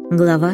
Глава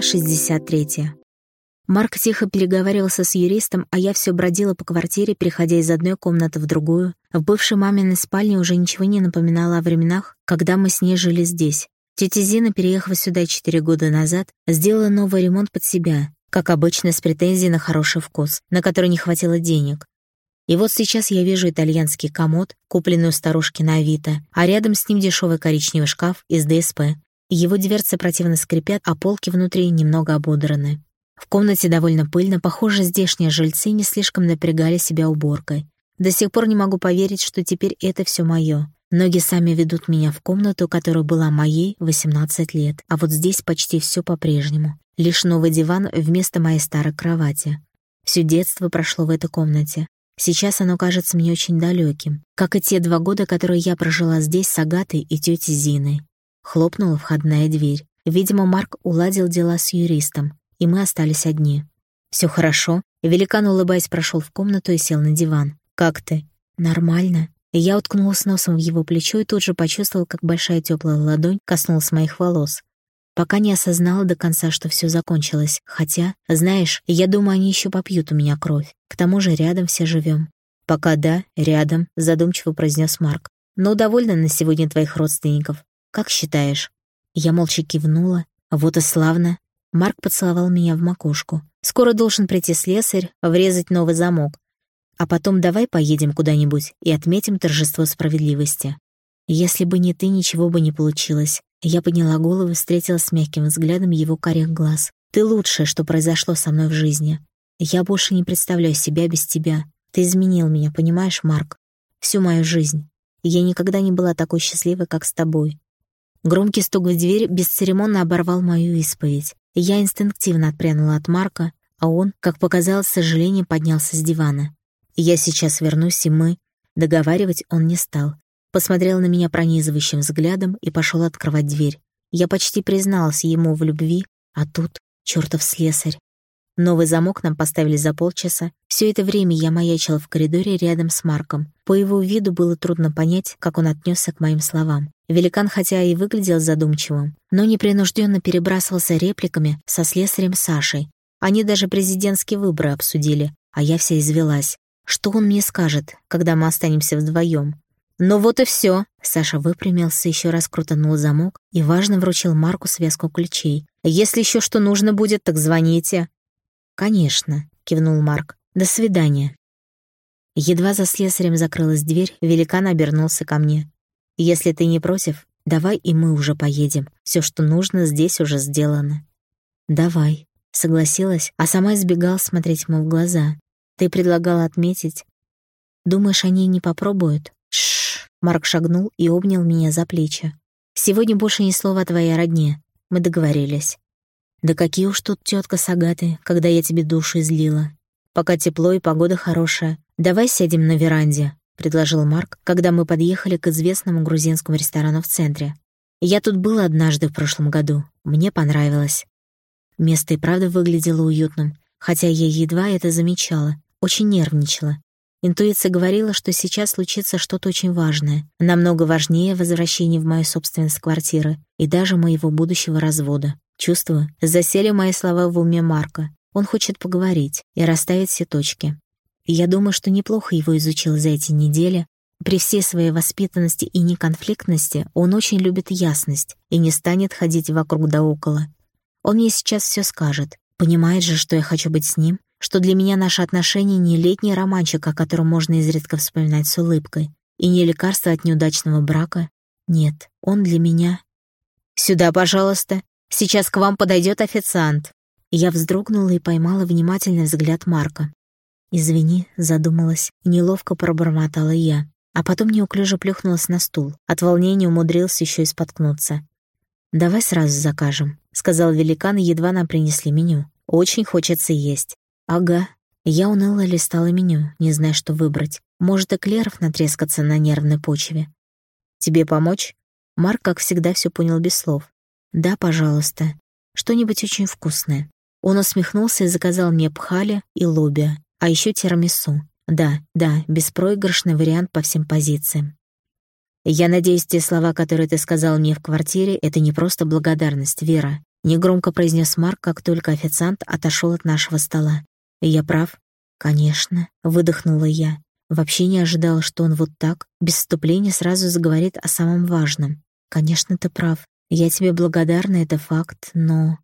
63. Марк тихо переговаривался с юристом, а я все бродила по квартире, переходя из одной комнаты в другую. В бывшей маминой спальне уже ничего не напоминало о временах, когда мы с ней жили здесь. Тетя Зина, переехав сюда 4 года назад, сделала новый ремонт под себя, как обычно, с претензией на хороший вкус, на который не хватило денег. И вот сейчас я вижу итальянский комод, купленный у старушки на Авито, а рядом с ним дешевый коричневый шкаф из ДСП. Его дверцы противно скрипят, а полки внутри немного ободраны. В комнате довольно пыльно, похоже, здешние жильцы не слишком напрягали себя уборкой. До сих пор не могу поверить, что теперь это все мое. Ноги сами ведут меня в комнату, которая была моей 18 лет, а вот здесь почти все по-прежнему. Лишь новый диван вместо моей старой кровати. Все детство прошло в этой комнате. Сейчас оно кажется мне очень далеким, как и те 2 года, которые я прожила здесь с Агатой и тетей Зиной. Хлопнула входная дверь. Видимо, Марк уладил дела с юристом, и мы остались одни. «Все хорошо?» Великан, улыбаясь, прошел в комнату и сел на диван. «Как ты?» «Нормально». Я уткнулась носом в его плечо и тут же почувствовала, как большая теплая ладонь коснулась моих волос. Пока не осознала до конца, что все закончилось. Хотя, знаешь, я думаю, они еще попьют у меня кровь. К тому же рядом все живем. «Пока да, рядом», — задумчиво произнес Марк. «Но довольна на сегодня твоих родственников. Как считаешь?» Я молча кивнула. «Вот и славно». Марк поцеловал меня в макушку. «Скоро должен прийти слесарь, врезать новый замок. А потом давай поедем куда-нибудь и отметим торжество справедливости». Если бы не ты, ничего бы не получилось. Я подняла голову и встретилась с мягким взглядом его карих глаз. «Ты лучшее, что произошло со мной в жизни. Я больше не представляю себя без тебя. Ты изменил меня, понимаешь, Марк? Всю мою жизнь. Я никогда не была такой счастливой, как с тобой». Громкий стук в дверь бесцеремонно оборвал мою исповедь. Я инстинктивно отпрянула от Марка, а он, как показалось, с сожалением поднялся с дивана. «Я сейчас вернусь, и мы...» Договаривать он не стал. Посмотрел на меня пронизывающим взглядом и пошел открывать дверь. Я почти призналась ему в любви, а тут чертов слесарь. Новый замок нам поставили за полчаса. Все это время я маячила в коридоре рядом с Марком. По его виду было трудно понять, как он отнесся к моим словам. Великан, хотя и выглядел задумчивым, но непринужденно перебрасывался репликами со слесарем Сашей. Они даже президентские выборы обсудили, а я вся извелась. Что он мне скажет, когда мы останемся вдвоем? «Ну вот и все. Саша выпрямился, еще раз крутанул замок и важно вручил Марку связку ключей. «Если еще что нужно будет, так звоните». «Конечно», — кивнул Марк. «До свидания». Едва за слесарем закрылась дверь, великан обернулся ко мне. «Если ты не против, давай и мы уже поедем. Все, что нужно, здесь уже сделано». «Давай», — согласилась, а сама избегала смотреть ему в глаза. «Ты предлагала отметить. Думаешь, они не попробуют?» «Шш!» — Марк шагнул и обнял меня за плечи. «Сегодня больше ни слова о твоей родне. Мы договорились». «Да какие уж тут тетка с Агатой, когда я тебе душу излила. Пока тепло и погода хорошая. Давай сядем на веранде», — предложил Марк, когда мы подъехали к известному грузинскому ресторану в центре. «Я тут была однажды в прошлом году. Мне понравилось». Место и правда выглядело уютным, хотя я едва это замечала, очень нервничала. Интуиция говорила, что сейчас случится что-то очень важное, намного важнее возвращения в мою собственность квартиры и даже моего будущего развода. Чувствую, засели мои слова в уме Марка. Он хочет поговорить и расставить все точки. И я думаю, что неплохо его изучил за эти недели. При всей своей воспитанности и неконфликтности он очень любит ясность и не станет ходить вокруг да около. Он мне сейчас все скажет. Понимает же, что я хочу быть с ним, что для меня наши отношения не летний романчик, о котором можно изредка вспоминать с улыбкой, и не лекарство от неудачного брака. Нет, он для меня... «Сюда, пожалуйста. Сейчас к вам подойдет официант». Я вздрогнула и поймала внимательный взгляд Марка. «Извини», — задумалась, неловко пробормотала я, а потом неуклюже плюхнулась на стул. От волнения умудрился еще и споткнуться. «Давай сразу закажем», — сказал великан, едва нам принесли меню. «Очень хочется есть». «Ага». Я уныло листала меню, не зная, что выбрать. Может, эклеров натрескаться на нервной почве. «Тебе помочь?» Марк, как всегда, все понял без слов. «Да, пожалуйста. Что-нибудь очень вкусное». Он усмехнулся и заказал мне пхали и лобиа, а еще тирамису. Да, беспроигрышный вариант по всем позициям. «Я надеюсь, те слова, которые ты сказал мне в квартире, это не просто благодарность, Вера», — негромко произнес Марк, как только официант отошел от нашего стола. «Я прав?» «Конечно», — выдохнула я. Вообще не ожидала, что он вот так, без вступления, сразу заговорит о самом важном. «Конечно, ты прав. Я тебе благодарна, это факт, но...»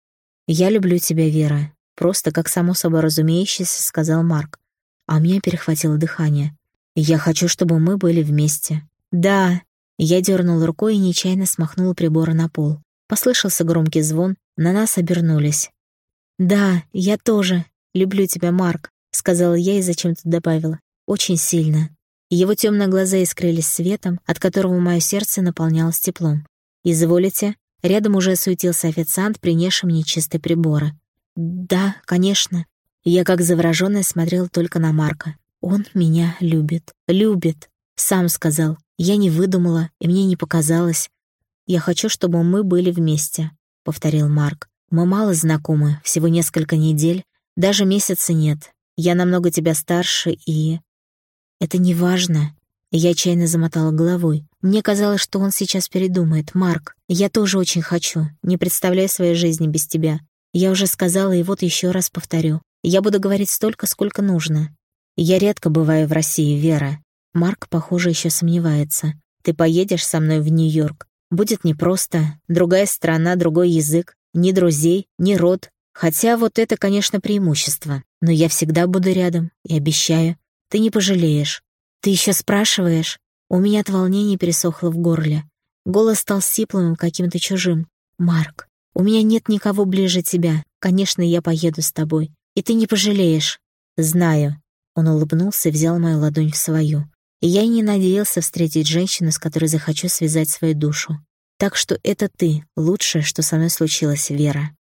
«Я люблю тебя, Вера», — просто как само собой разумеющееся сказал Марк. А у меня перехватило дыхание. «Я хочу, чтобы мы были вместе». «Да». Я дернула рукой и нечаянно смахнула приборы на пол. Послышался громкий звон, на нас обернулись. «Да, я тоже. Люблю тебя, Марк», — сказала я и зачем-то добавила. «Очень сильно». Его темные глаза искрились светом, от которого мое сердце наполнялось теплом. «Изволите?» Рядом уже суетился официант, принесший мне чистые приборы. «Да, конечно». Я как заворожённая смотрела только на Марка. «Он меня любит. Любит. Сам сказал. Я не выдумала, и мне не показалось. Я хочу, чтобы мы были вместе», — повторил Марк. «Мы мало знакомы, всего несколько недель, даже месяца нет. Я намного тебя старше, и...» «Это не важно». Я отчаянно замотала головой. Мне казалось, что он сейчас передумает. «Марк, я тоже очень хочу. Не представляю своей жизни без тебя. Я уже сказала, и вот еще раз повторю. Я буду говорить столько, сколько нужно. Я редко бываю в России, Вера». Марк, похоже, еще сомневается. «Ты поедешь со мной в Нью-Йорк. Будет непросто. Другая страна, другой язык. Ни друзей, ни род. Хотя вот это, конечно, преимущество. Но я всегда буду рядом. И обещаю. Ты не пожалеешь». «Ты еще спрашиваешь?» У меня от волнения пересохло в горле. Голос стал сиплым, каким-то чужим. «Марк, у меня нет никого ближе тебя. Конечно, я поеду с тобой. И ты не пожалеешь». «Знаю». Он улыбнулся и взял мою ладонь в свою. И я и не надеялся встретить женщину, с которой захочу связать свою душу. Так что это ты, лучшее, что со мной случилось, Вера.